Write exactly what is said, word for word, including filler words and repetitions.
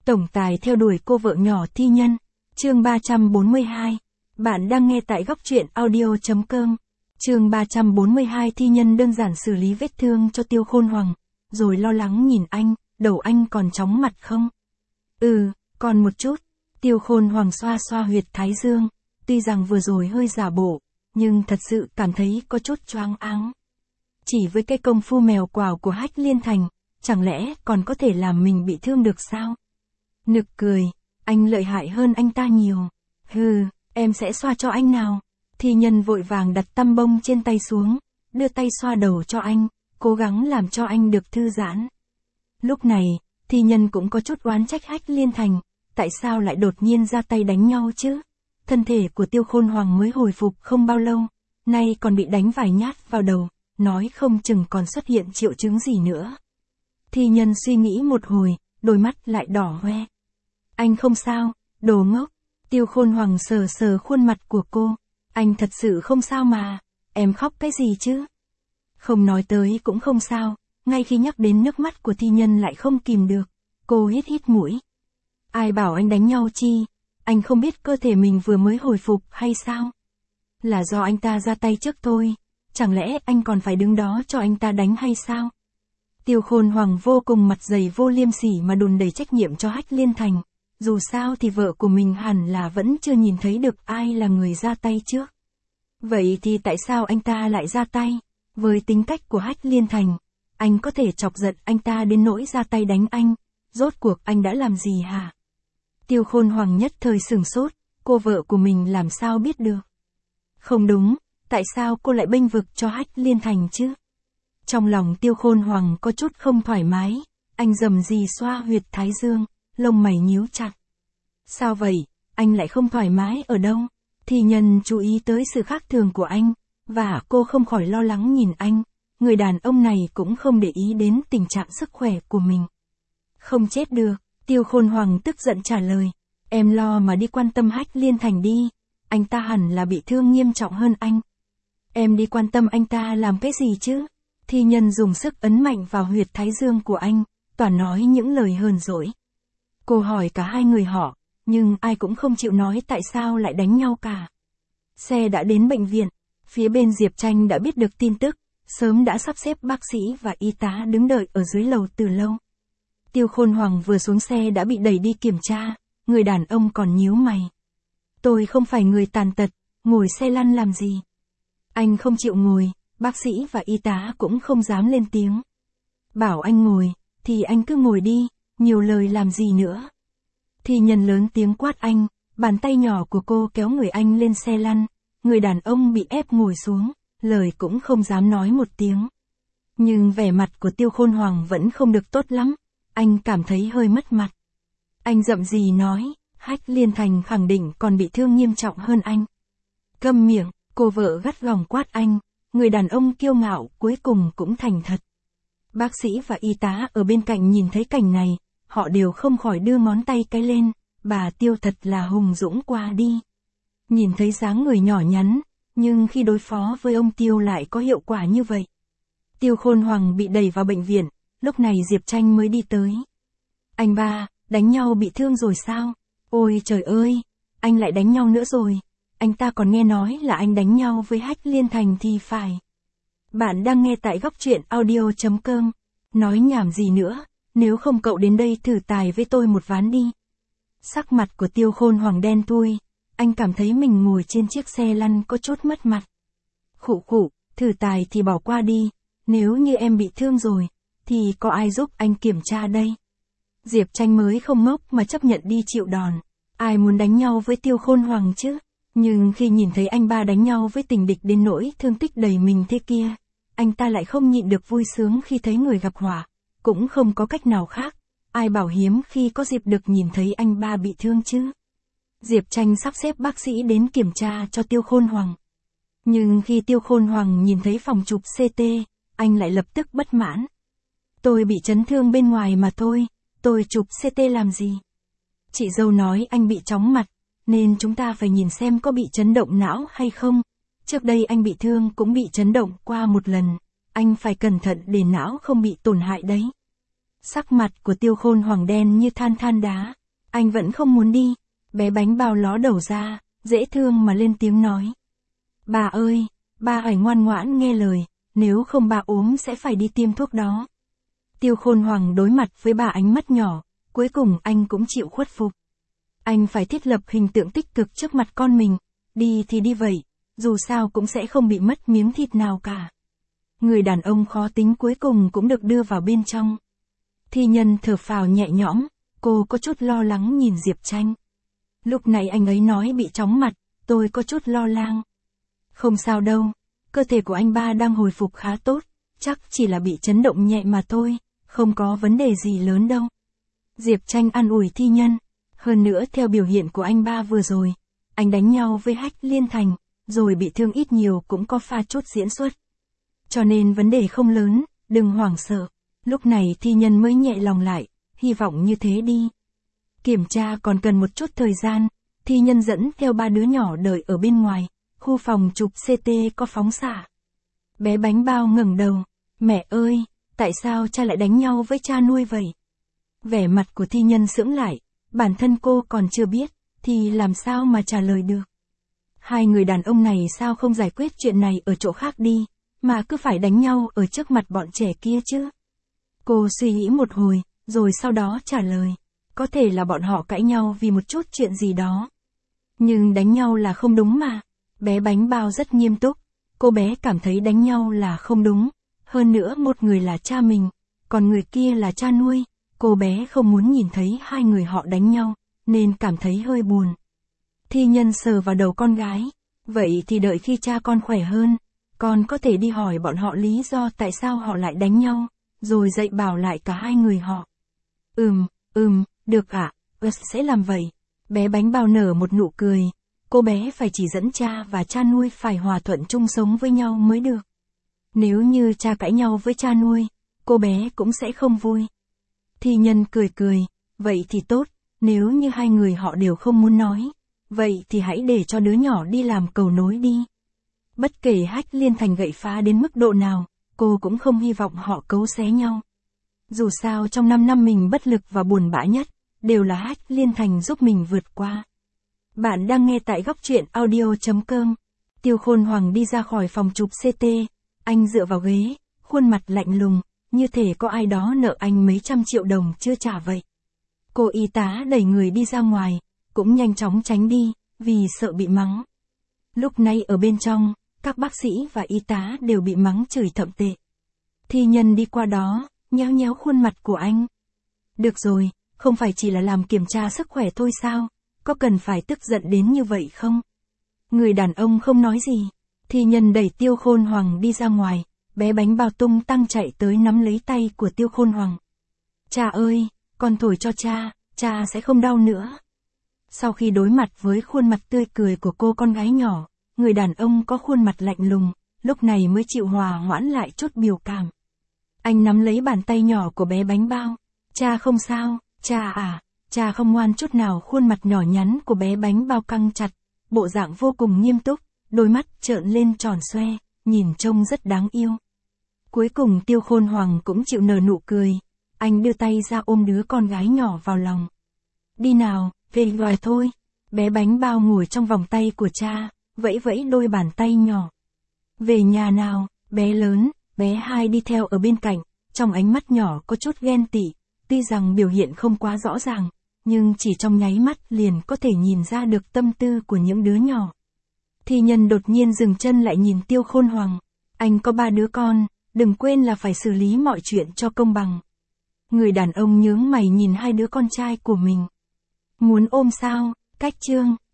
Tổng tài theo đuổi cô vợ nhỏ thi nhân. Chương ba trăm bốn mươi hai. Bạn đang nghe tại góc truyện audio chấm com. Chương ba trăm bốn mươi hai. Thi nhân đơn giản xử lý vết thương cho Tiêu Khôn Hoàng, rồi lo lắng nhìn anh, đầu anh còn chóng mặt không? Ừ, còn một chút. Tiêu Khôn Hoàng xoa xoa huyệt thái dương, tuy rằng vừa rồi hơi giả bộ, nhưng thật sự cảm thấy có chút choáng áng. Chỉ với cái công phu mèo quào của Hách Liên Thành, chẳng lẽ còn có thể làm mình bị thương được sao? Nực cười, anh lợi hại hơn anh ta nhiều. Hừ, em sẽ xoa cho anh nào. Thi nhân vội vàng đặt tăm bông trên tay xuống, đưa tay xoa đầu cho anh, cố gắng làm cho anh được thư giãn. Lúc này, thi nhân cũng có chút oán trách Hách Liên Thành, tại sao lại đột nhiên ra tay đánh nhau chứ? Thân thể của Tiêu Khôn Hoàng mới hồi phục không bao lâu, nay còn bị đánh vài nhát vào đầu, nói không chừng còn xuất hiện triệu chứng gì nữa. Thi nhân suy nghĩ một hồi, đôi mắt lại đỏ hoe. Anh không sao, đồ ngốc. Tiêu Khôn Hoàng sờ sờ khuôn mặt của cô. Anh thật sự không sao mà, em khóc cái gì chứ? Không nói tới cũng không sao, ngay khi nhắc đến nước mắt của thi nhân lại không kìm được. Cô hít hít mũi. Ai bảo anh đánh nhau chi? Anh không biết cơ thể mình vừa mới hồi phục hay sao? Là do anh ta ra tay trước thôi, chẳng lẽ anh còn phải đứng đó cho anh ta đánh hay sao? Tiêu Khôn Hoàng vô cùng mặt dày vô liêm sỉ mà đùn đẩy trách nhiệm cho Hách Liên Thành. Dù sao thì vợ của mình hẳn là vẫn chưa nhìn thấy được ai là người ra tay trước. Vậy thì tại sao anh ta lại ra tay? Với tính cách của Hách Liên Thành, anh có thể chọc giận anh ta đến nỗi ra tay đánh anh. Rốt cuộc anh đã làm gì hả? Tiêu Khôn Hoàng nhất thời sửng sốt, cô vợ của mình làm sao biết được? Không đúng, tại sao cô lại bênh vực cho Hách Liên Thành chứ? Trong lòng Tiêu Khôn Hoàng có chút không thoải mái, anh rầm rì xoa huyệt thái dương, lông mày nhíu chặt. Sao vậy, anh lại không thoải mái ở đâu? Thi nhân chú ý tới sự khác thường của anh, và cô không khỏi lo lắng nhìn anh, người đàn ông này cũng không để ý đến tình trạng sức khỏe của mình. Không chết được, Tiêu Khôn Hoàng tức giận trả lời, em lo mà đi quan tâm Hách Liên Thành đi, anh ta hẳn là bị thương nghiêm trọng hơn anh. Em đi quan tâm anh ta làm cái gì chứ? Thi nhân dùng sức ấn mạnh vào huyệt thái dương của anh, toàn nói những lời hờn dỗi. Cô hỏi cả hai người họ, nhưng ai cũng không chịu nói tại sao lại đánh nhau cả. Xe đã đến bệnh viện, phía bên Diệp Tranh đã biết được tin tức, sớm đã sắp xếp bác sĩ và y tá đứng đợi ở dưới lầu từ lâu. Tiêu Khôn Hoàng vừa xuống xe đã bị đẩy đi kiểm tra, người đàn ông còn nhíu mày. Tôi không phải người tàn tật, ngồi xe lăn làm gì? Anh không chịu ngồi, bác sĩ và y tá cũng không dám lên tiếng. Bảo anh ngồi, thì anh cứ ngồi đi, nhiều lời làm gì nữa. Thi nhân lớn tiếng quát anh, bàn tay nhỏ của cô kéo người anh lên xe lăn, người đàn ông bị ép ngồi xuống, lời cũng không dám nói một tiếng. Nhưng vẻ mặt của Tiêu Khôn Hoàng vẫn không được tốt lắm, anh cảm thấy hơi mất mặt. Anh rậm rì nói, Hách Liên Thành khẳng định còn bị thương nghiêm trọng hơn anh. Câm miệng, cô vợ gắt gỏng quát anh, người đàn ông kiêu ngạo cuối cùng cũng thành thật. Bác sĩ và y tá ở bên cạnh nhìn thấy cảnh này, họ đều không khỏi đưa ngón tay cái lên, bà Tiêu thật là hùng dũng qua đi. Nhìn thấy dáng người nhỏ nhắn, nhưng khi đối phó với ông Tiêu lại có hiệu quả như vậy. Tiêu Khôn Hoàng bị đẩy vào bệnh viện, lúc này Diệp Tranh mới đi tới. Anh ba, đánh nhau bị thương rồi sao? Ôi trời ơi, anh lại đánh nhau nữa rồi. Anh ta còn nghe nói là anh đánh nhau với Hách Liên Thành thì phải. Bạn đang nghe tại góc truyện audio chấm com. Nói nhảm gì nữa, nếu không cậu đến đây thử tài với tôi một ván đi. Sắc mặt của Tiêu Khôn Hoàng đen thui, anh cảm thấy mình ngồi trên chiếc xe lăn có chút mất mặt. Khụ khụ, thử tài thì bỏ qua đi, nếu như em bị thương rồi, thì có ai giúp anh kiểm tra đây? Diệp Tranh mới không ngốc mà chấp nhận đi chịu đòn. Ai muốn đánh nhau với Tiêu Khôn Hoàng chứ? Nhưng khi nhìn thấy anh ba đánh nhau với tình địch đến nỗi thương tích đầy mình thế kia, anh ta lại không nhịn được vui sướng khi thấy người gặp họa. Cũng không có cách nào khác, ai bảo hiếm khi có dịp được nhìn thấy anh ba bị thương chứ. Diệp Tranh sắp xếp bác sĩ đến kiểm tra cho Tiêu Khôn Hoàng. Nhưng khi Tiêu Khôn Hoàng nhìn thấy phòng chụp xê tê, anh lại lập tức bất mãn. Tôi bị chấn thương bên ngoài mà thôi, tôi chụp xê tê làm gì? Chị dâu nói anh bị chóng mặt, nên chúng ta phải nhìn xem có bị chấn động não hay không. Trước đây anh bị thương cũng bị chấn động qua một lần, anh phải cẩn thận để não không bị tổn hại đấy. Sắc mặt của Tiêu Khôn Hoàng đen như than than đá. Anh vẫn không muốn đi. Bé bánh bao ló đầu ra, dễ thương mà lên tiếng nói. Bà ơi, ba phải ngoan ngoãn nghe lời, nếu không bà ốm sẽ phải đi tiêm thuốc đó. Tiêu Khôn Hoàng đối mặt với bà ánh mắt nhỏ, cuối cùng anh cũng chịu khuất phục. Anh phải thiết lập hình tượng tích cực trước mặt con mình, đi thì đi vậy, dù sao cũng sẽ không bị mất miếng thịt nào cả. Người đàn ông khó tính cuối cùng cũng được đưa vào bên trong. Thi Nhân thở phào nhẹ nhõm, cô có chút lo lắng nhìn Diệp Tranh. Lúc này anh ấy nói bị chóng mặt, tôi có chút lo lắng. Không sao đâu, cơ thể của anh ba đang hồi phục khá tốt, chắc chỉ là bị chấn động nhẹ mà thôi, không có vấn đề gì lớn đâu. Diệp Tranh an ủi Thi Nhân, hơn nữa theo biểu hiện của anh ba vừa rồi, anh đánh nhau với Hách Liên Thành, rồi bị thương ít nhiều cũng có pha chút diễn xuất. Cho nên vấn đề không lớn, đừng hoảng sợ. Lúc này Thi Nhân mới nhẹ lòng lại, hy vọng như thế đi. Kiểm tra còn cần một chút thời gian, Thi Nhân dẫn theo ba đứa nhỏ đợi ở bên ngoài, khu phòng chụp xê tê có phóng xạ. Bé bánh bao ngẩng đầu, mẹ ơi, tại sao cha lại đánh nhau với cha nuôi vậy? Vẻ mặt của Thi Nhân sững lại, bản thân cô còn chưa biết, thì làm sao mà trả lời được. Hai người đàn ông này sao không giải quyết chuyện này ở chỗ khác đi, mà cứ phải đánh nhau ở trước mặt bọn trẻ kia chứ? Cô suy nghĩ một hồi, rồi sau đó trả lời, có thể là bọn họ cãi nhau vì một chút chuyện gì đó. Nhưng đánh nhau là không đúng mà. Bé bánh bao rất nghiêm túc, cô bé cảm thấy đánh nhau là không đúng, hơn nữa một người là cha mình, còn người kia là cha nuôi, cô bé không muốn nhìn thấy hai người họ đánh nhau, nên cảm thấy hơi buồn. Thi Nhân sờ vào đầu con gái, vậy thì đợi khi cha con khỏe hơn, con có thể đi hỏi bọn họ lý do tại sao họ lại đánh nhau, rồi dạy bảo lại cả hai người họ. Ừm, ừm, được ạ, à, sẽ làm vậy. Bé bánh bao nở một nụ cười, cô bé phải chỉ dẫn cha và cha nuôi phải hòa thuận chung sống với nhau mới được. Nếu như cha cãi nhau với cha nuôi, cô bé cũng sẽ không vui. Thi Nhân cười cười, vậy thì tốt, nếu như hai người họ đều không muốn nói, vậy thì hãy để cho đứa nhỏ đi làm cầu nối đi. Bất kể Hách Liên Thành gậy phá đến mức độ nào, cô cũng không hy vọng họ cấu xé nhau. Dù sao trong năm năm mình bất lực và buồn bã nhất, đều là Hách Liên Thành giúp mình vượt qua. Bạn đang nghe tại góc truyện audio chấm com. Tiêu Khôn Hoàng đi ra khỏi phòng chụp xê tê, anh dựa vào ghế, khuôn mặt lạnh lùng, như thể có ai đó nợ anh mấy trăm triệu đồng chưa trả vậy. Cô y tá đẩy người đi ra ngoài, cũng nhanh chóng tránh đi, vì sợ bị mắng. Lúc này ở bên trong, các bác sĩ và y tá đều bị mắng chửi thậm tệ. Thi Nhân đi qua đó, nhéo nhéo khuôn mặt của anh. Được rồi, không phải chỉ là làm kiểm tra sức khỏe thôi sao, có cần phải tức giận đến như vậy không? Người đàn ông không nói gì. Thi Nhân đẩy Tiêu Khôn Hoàng đi ra ngoài, bé bánh bao tung tăng chạy tới nắm lấy tay của Tiêu Khôn Hoàng. Cha ơi, con thổi cho cha, cha sẽ không đau nữa. Sau khi đối mặt với khuôn mặt tươi cười của cô con gái nhỏ, người đàn ông có khuôn mặt lạnh lùng, lúc này mới chịu hòa hoãn lại chút biểu cảm. Anh nắm lấy bàn tay nhỏ của bé bánh bao. Cha không sao, cha à, cha không ngoan chút nào. Khuôn mặt nhỏ nhắn của bé bánh bao căng chặt, bộ dạng vô cùng nghiêm túc, đôi mắt trợn lên tròn xoe, nhìn trông rất đáng yêu. Cuối cùng Tiêu Khôn Hoàng cũng chịu nở nụ cười, anh đưa tay ra ôm đứa con gái nhỏ vào lòng. Đi nào, về rồi thôi. Bé bánh bao ngồi trong vòng tay của cha, vẫy vẫy đôi bàn tay nhỏ. Về nhà nào, bé lớn. Bé hai đi theo ở bên cạnh, trong ánh mắt nhỏ có chút ghen tị, tuy rằng biểu hiện không quá rõ ràng, nhưng chỉ trong nháy mắt liền có thể nhìn ra được tâm tư của những đứa nhỏ. Thi Nhân đột nhiên dừng chân lại nhìn Tiêu Khôn Hoàng. Anh có ba đứa con, đừng quên là phải xử lý mọi chuyện cho công bằng. Người đàn ông nhướng mày nhìn hai đứa con trai của mình. Muốn ôm sao, cách chương.